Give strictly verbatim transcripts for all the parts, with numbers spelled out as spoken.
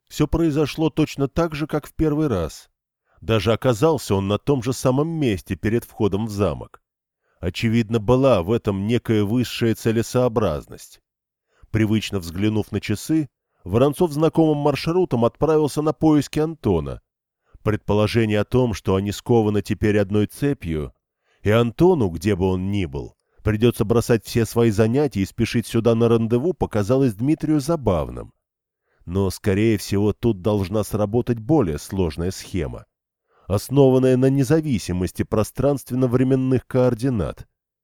Все произошло точно так же, как в первый раз. Даже оказался он на том же самом месте перед входом в замок. Очевидно, была в этом некая высшая целесообразность. Привычно взглянув на часы, Воронцов знакомым маршрутом отправился на поиски Антона. Предположение о том, что они скованы теперь одной цепью, и Антону, где бы он ни был, придется бросать все свои занятия и спешить сюда на рандеву, показалось Дмитрию забавным. Но, скорее всего, тут должна сработать более сложная схема, основанная на независимости пространственно-временных координат.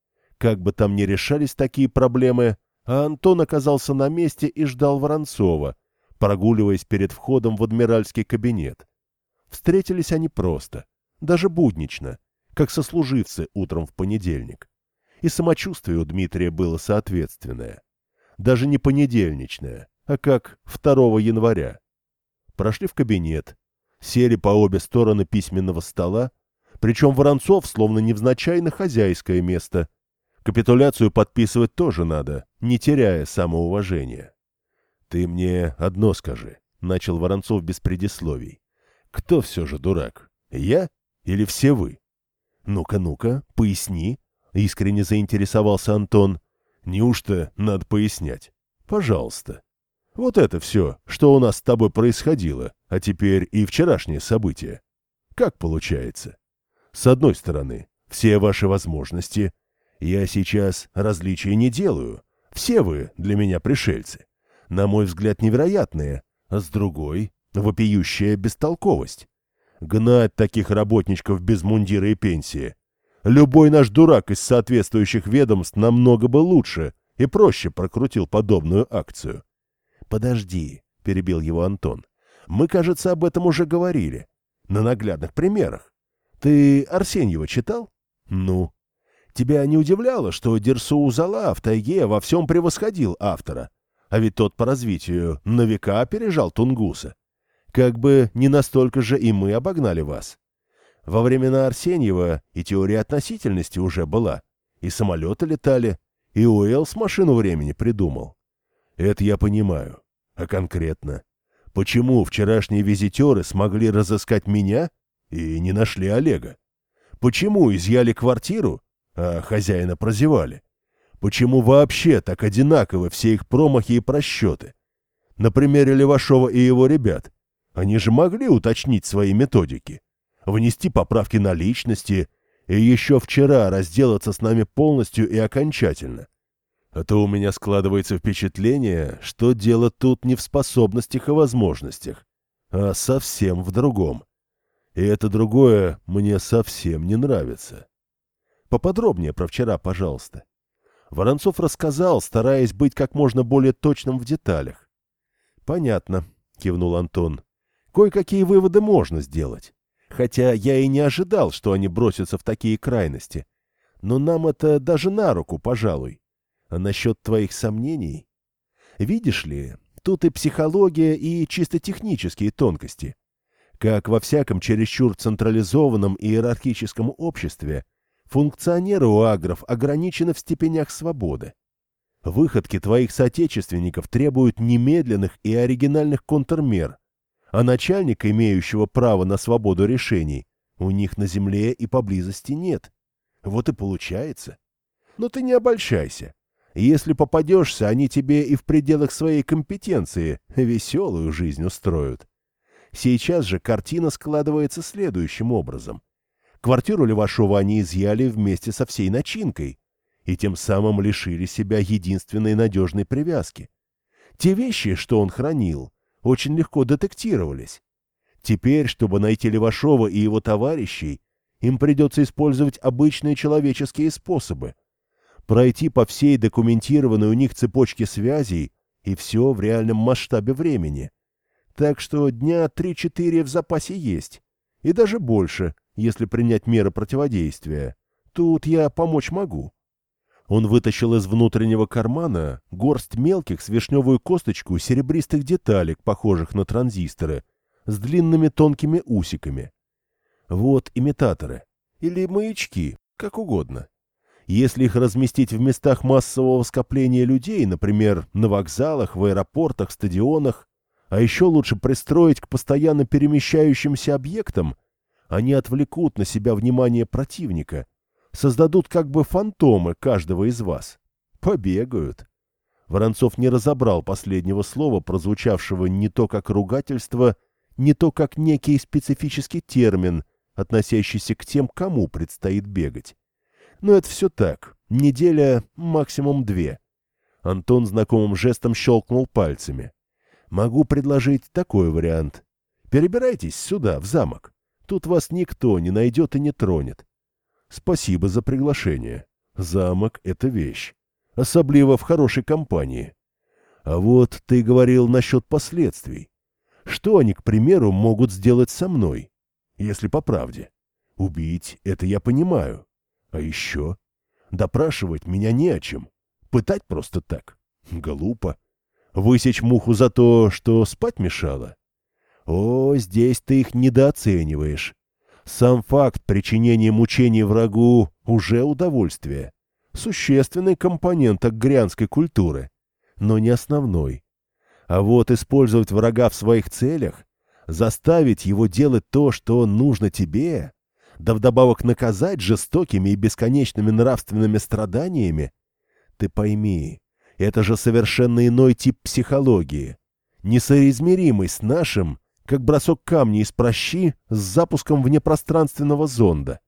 Как бы там ни решались такие проблемы, а Антон оказался на месте и ждал Воронцова, прогуливаясь перед входом в адмиральский кабинет. Встретились они просто, даже буднично, как сослуживцы утром в понедельник. И самочувствие у Дмитрия было соответственное. Даже не понедельничное, а как второго января. Прошли в кабинет, сели по обе стороны письменного стола, причем Воронцов словно невзначай на хозяйское место. Капитуляцию подписывать тоже надо, не теряя самоуважения. — Ты мне одно скажи, — начал Воронцов без предисловий. — Кто все же дурак? Я или все вы? — Ну-ка, ну-ка, поясни, — искренне заинтересовался Антон. — Неужто надо пояснять? Пожалуйста. Вот это все, что у нас с тобой происходило, а теперь и вчерашние события. Как получается? С одной стороны, все ваши возможности. Я сейчас различий не делаю. Все вы для меня пришельцы. На мой взгляд, невероятные. А с другой — вопиющая бестолковость. Гнать таких работничков без мундира и пенсии. Любой наш дурак из соответствующих ведомств намного бы лучше и проще прокрутил подобную акцию. — Подожди, — перебил его Антон. — Мы, кажется, об этом уже говорили. На наглядных примерах. Ты Арсеньева читал? Ну? Тебя не удивляло, что Дерсу Зала в тайге во всем превосходил автора? А ведь тот по развитию на века опережал Тунгуса. Как бы не настолько же и мы обогнали вас. Во времена Арсеньева и теория относительности уже была. И самолеты летали, и Уэллс машину времени придумал. Это я понимаю. А конкретно? Почему вчерашние визитеры смогли разыскать меня и не нашли Олега? Почему изъяли квартиру, а хозяина прозевали? Почему вообще так одинаковы все их промахи и просчеты? На примере Левашова и его ребят. Они же могли уточнить свои методики, внести поправки на личности и еще вчера разделаться с нами полностью и окончательно. А то у меня складывается впечатление, что дело тут не в способностях и возможностях, а совсем в другом. И это другое мне совсем не нравится. Поподробнее про вчера, пожалуйста. Воронцов рассказал, стараясь быть как можно более точным в деталях. — Понятно, — кивнул Антон. — Кое-какие выводы можно сделать. Хотя я и не ожидал, что они бросятся в такие крайности. Но нам это даже на руку, пожалуй. А насчет твоих сомнений? Видишь ли, тут и психология, и чисто технические тонкости. Как во всяком чересчур централизованном и иерархическом обществе, функционеры у агров ограничены в степенях свободы. Выходки твоих соотечественников требуют немедленных и оригинальных контрмер, а начальника, имеющего право на свободу решений, у них на земле и поблизости нет. Вот и получается. Но ты не обольщайся. Если попадешься, они тебе и в пределах своей компетенции веселую жизнь устроят. Сейчас же картина складывается следующим образом. Квартиру Левашова они изъяли вместе со всей начинкой и тем самым лишили себя единственной надежной привязки. Те вещи, что он хранил, очень легко детектировались. Теперь, чтобы найти Левашова и его товарищей, им придется использовать обычные человеческие способы. Пройти по всей документированной у них цепочке связей, и все в реальном масштабе времени. Так что дня три-четыре в запасе есть, и даже больше, если принять меры противодействия. Тут я помочь могу. Он вытащил из внутреннего кармана горсть мелких с вишневую косточку серебристых деталек, похожих на транзисторы, с длинными тонкими усиками. Вот имитаторы. Или маячки, как угодно. Если их разместить в местах массового скопления людей, например, на вокзалах, в аэропортах, стадионах, А еще лучше пристроить к постоянно перемещающимся объектам. Они отвлекут на себя внимание противника, создадут как бы фантомы каждого из вас. Побегают. Воронцов не разобрал последнего слова, прозвучавшего не то как ругательство, не то как некий специфический термин, относящийся к тем, кому предстоит бегать. Но это все так, неделя, максимум две. Антон знакомым жестом щелкнул пальцами. Могу предложить такой вариант. Перебирайтесь сюда, в замок. Тут вас никто не найдет и не тронет. Спасибо за приглашение. Замок — это вещь. Особливо в хорошей компании. А вот ты говорил насчет последствий. Что они, к примеру, могут сделать со мной? Если по правде. Убить — это я понимаю. А еще? Допрашивать меня не о чем. Пытать просто так. Глупо. Высечь муху за то, что спать мешало? О, здесь ты их недооцениваешь. Сам факт причинения мучений врагу — уже удовольствие. Существенный компонент агрянской культуры, но не основной. А вот использовать врага в своих целях, заставить его делать то, что нужно тебе, да вдобавок наказать жестокими и бесконечными нравственными страданиями, ты пойми, это же совершенно иной тип психологии, несоизмеримый с нашим, как бросок камня из пращи с запуском внепространственного зонда.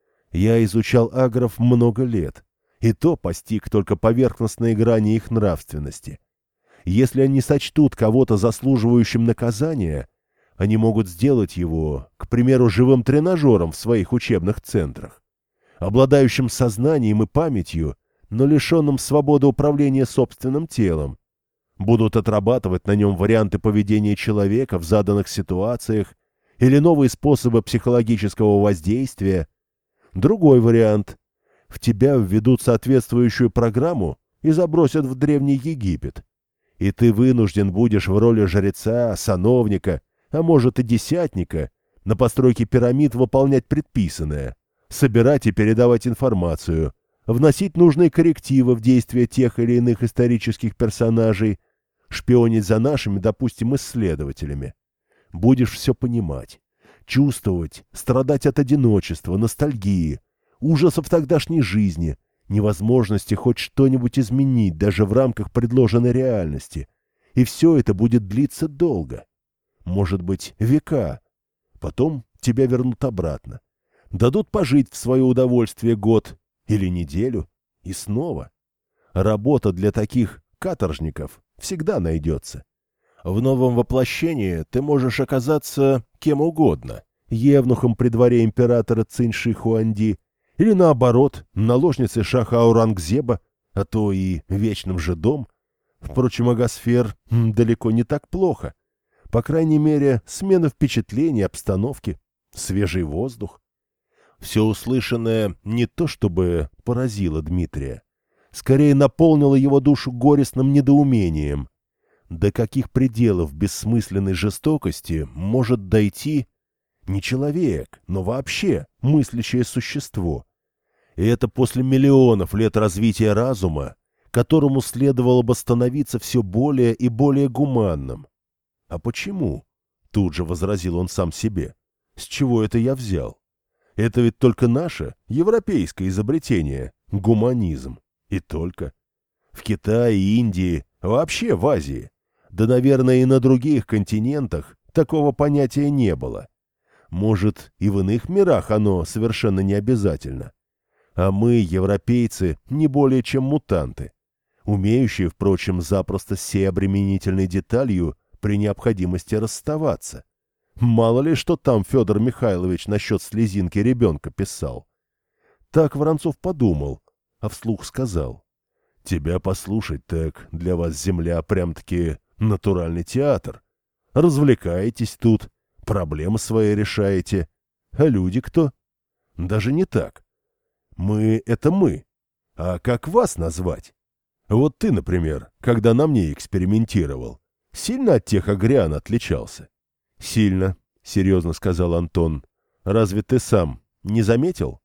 Я изучал агров много лет, и то постиг только поверхностные грани их нравственности. Если они сочтут кого-то заслуживающим наказания, они могут сделать его, к примеру, живым тренажером в своих учебных центрах, обладающим сознанием и памятью, но лишенным свободы управления собственным телом. Будут отрабатывать на нем варианты поведения человека в заданных ситуациях или новые способы психологического воздействия. Другой вариант. В тебя введут соответствующую программу и забросят в Древний Египет. И ты вынужден будешь в роли жреца, сановника, а может и десятника, на постройке пирамид выполнять предписанное, собирать и передавать информацию, вносить нужные коррективы в действия тех или иных исторических персонажей, шпионить за нашими, допустим, исследователями. Будешь все понимать, чувствовать, страдать от одиночества, ностальгии, ужасов тогдашней жизни, невозможности хоть что-нибудь изменить даже в рамках предложенной реальности. И все это будет длиться долго. Может быть, века. Потом тебя вернут обратно. Дадут пожить в свое удовольствие год или неделю. И снова. Работа для таких каторжников всегда найдется. В новом воплощении ты можешь оказаться кем угодно. Евнухом при дворе императора Цинь-Ши Хуанди, или наоборот, наложницей шаха Аурангзеба, а то и вечным жидом. Впрочем, агосфер далеко не так плохо. По крайней мере, смена впечатлений, обстановки, свежий воздух. Все услышанное не то чтобы поразило Дмитрия, скорее наполнило его душу горестным недоумением. До каких пределов бессмысленной жестокости может дойти не человек, но вообще мыслящее существо? И это после миллионов лет развития разума, которому следовало бы становиться все более и более гуманным. А почему? Тут же возразил он сам себе. С чего это я взял? Это ведь только наше, европейское изобретение, гуманизм. И только. В Китае, Индии, вообще в Азии, да, наверное, и на других континентах такого понятия не было. Может, и в иных мирах оно совершенно не обязательно. А мы, европейцы, не более чем мутанты, умеющие, впрочем, запросто с сей обременительной деталью при необходимости расставаться. Мало ли, что там Федор Михайлович насчет слезинки ребенка писал. Так Воронцов подумал, а вслух сказал. Тебя послушать так для вас земля прям-таки натуральный театр. Развлекаетесь тут, проблемы свои решаете. А люди кто? Даже не так. Мы — это мы. А как вас назвать? Вот ты, например, когда на мне экспериментировал, сильно от тех агрян отличался? — Сильно, — серьезно сказал Антон. — Разве ты сам не заметил?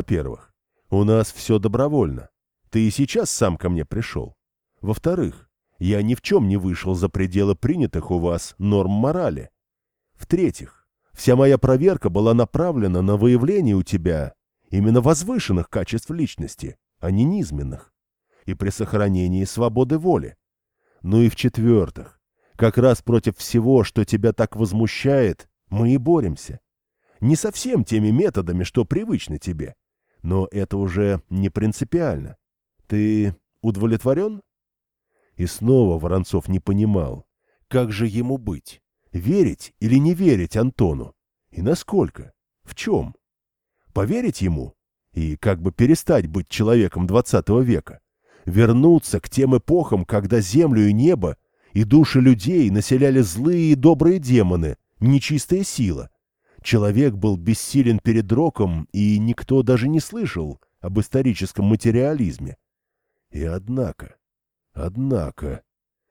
Во-первых, у нас все добровольно. Ты и сейчас сам ко мне пришел. Во-вторых, Я ни в чем не вышел за пределы принятых у вас норм морали. В-третьих, вся моя проверка была направлена на выявление у тебя именно возвышенных качеств личности, а не низменных, и при сохранении свободы воли. Ну и в-четвертых, как раз против всего, что тебя так возмущает, мы и боремся. Не совсем теми методами, что привычны тебе, но это уже не принципиально. Ты удовлетворен? И снова Воронцов не понимал, как же ему быть, верить или не верить Антону, и насколько, в чем. Поверить ему и как бы перестать быть человеком двадцатого века, вернуться к тем эпохам, когда землю и небо и души людей населяли злые и добрые демоны, нечистая сила. Человек был бессилен перед роком, и никто даже не слышал об историческом материализме. И однако, однако,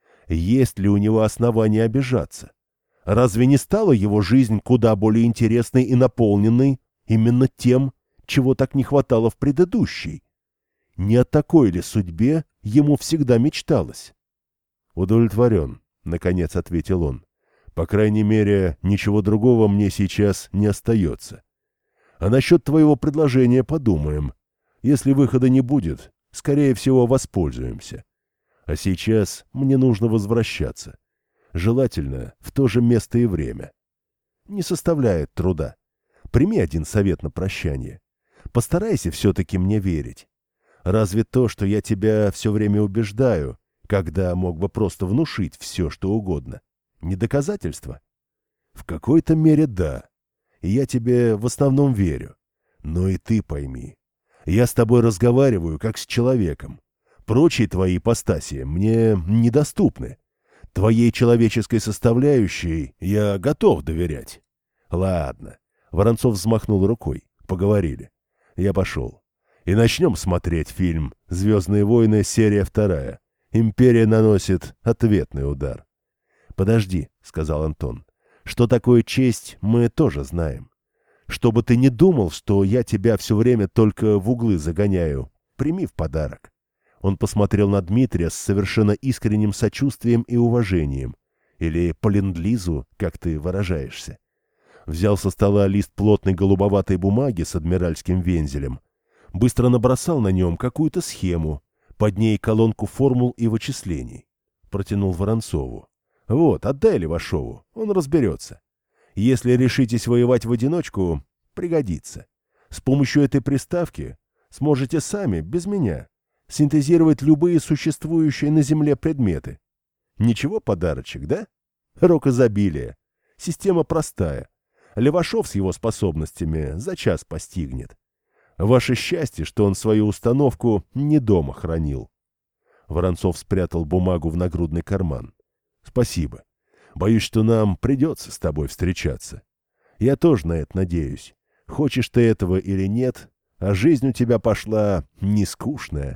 есть ли у него основания обижаться? Разве не стала его жизнь куда более интересной и наполненной именно тем, чего так не хватало в предыдущей? Не о такой ли судьбе ему всегда мечталось? «Удовлетворен», — наконец ответил он. «По крайней мере, ничего другого мне сейчас не остается. А насчет твоего предложения подумаем. Если выхода не будет, скорее всего, воспользуемся. А сейчас мне нужно возвращаться. Желательно в то же место и время. Не составляет труда. Прими один совет на прощание. Постарайся все-таки мне верить. Разве то, что я тебя все время убеждаю, когда мог бы просто внушить все, что угодно, не доказательство? В какой-то мере да. И я тебе в основном верю. Но и ты пойми. Я с тобой разговариваю, как с человеком. Прочие твои ипостаси мне недоступны. Твоей человеческой составляющей я готов доверять. Ладно. Воронцов взмахнул рукой. Поговорили. Я пошел. И начнем смотреть фильм «Звездные войны. Серия вторая». Империя наносит ответный удар. «Подожди», — сказал Антон. «Что такое честь, мы тоже знаем. Чтобы ты не думал, что я тебя все время только в углы загоняю, прими в подарок». Он посмотрел на Дмитрия с совершенно искренним сочувствием и уважением. Или по ленд-лизу, как ты выражаешься. Взял со стола лист плотной голубоватой бумаги с адмиральским вензелем. Быстро набросал на нем какую-то схему, под ней колонку формул и вычислений. Протянул Воронцову. «Вот, отдай Левашову, он разберется. Если решитесь воевать в одиночку, пригодится. С помощью этой приставки сможете сами, без меня, синтезировать любые существующие на Земле предметы. Ничего, подарочек, да? Рок изобилия. Система простая. Левашов с его способностями за час постигнет. Ваше счастье, что он свою установку не дома хранил». Воронцов спрятал бумагу в нагрудный карман. «Спасибо. Боюсь, что нам придется с тобой встречаться. Я тоже на это надеюсь. Хочешь ты этого или нет, а жизнь у тебя пошла не скучная.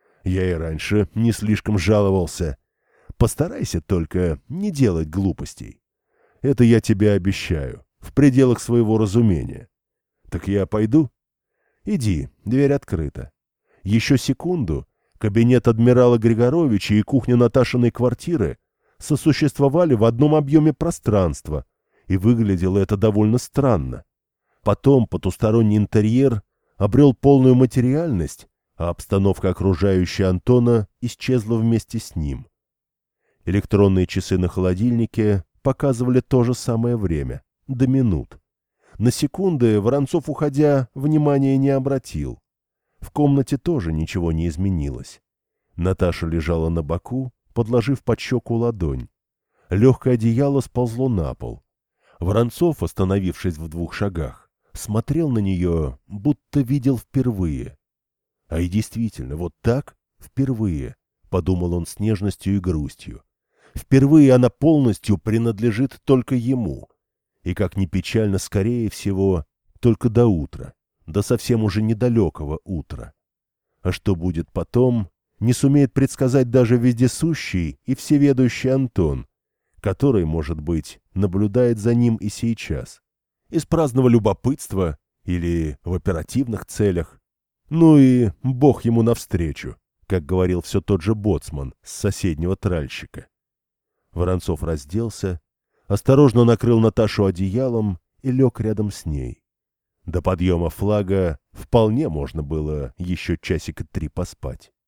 Я и раньше не слишком жаловался. Постарайся только не делать глупостей. Это я тебе обещаю, в пределах своего разумения. Так я пойду?» «Иди, дверь открыта». Еще секунду кабинет адмирала Григоровича и кухня Наташиной квартиры сосуществовали в одном объеме пространства, и выглядело это довольно странно. Потом потусторонний интерьер обрел полную материальность, а обстановка, окружающая Антона, исчезла вместе с ним. Электронные часы на холодильнике показывали то же самое время, до минут. На секунды Воронцов, уходя, внимания не обратил. В комнате тоже ничего не изменилось. Наташа лежала на боку, подложив под щеку ладонь. Легкое одеяло сползло на пол. Воронцов, остановившись в двух шагах, смотрел на нее, будто видел впервые. А и действительно, вот так впервые, подумал он с нежностью и грустью. Впервые она полностью принадлежит только ему. И, как ни печально, скорее всего, только до утра, до совсем уже недалекого утра. А что будет потом, не сумеет предсказать даже вездесущий и всеведущий Антон, который, может быть, наблюдает за ним и сейчас. Из праздного любопытства или в оперативных целях. Ну и бог ему навстречу, как говорил все тот же боцман с соседнего тральщика. Воронцов разделся, осторожно накрыл Наташу одеялом и лег рядом с ней. До подъема флага вполне можно было еще часика три поспать.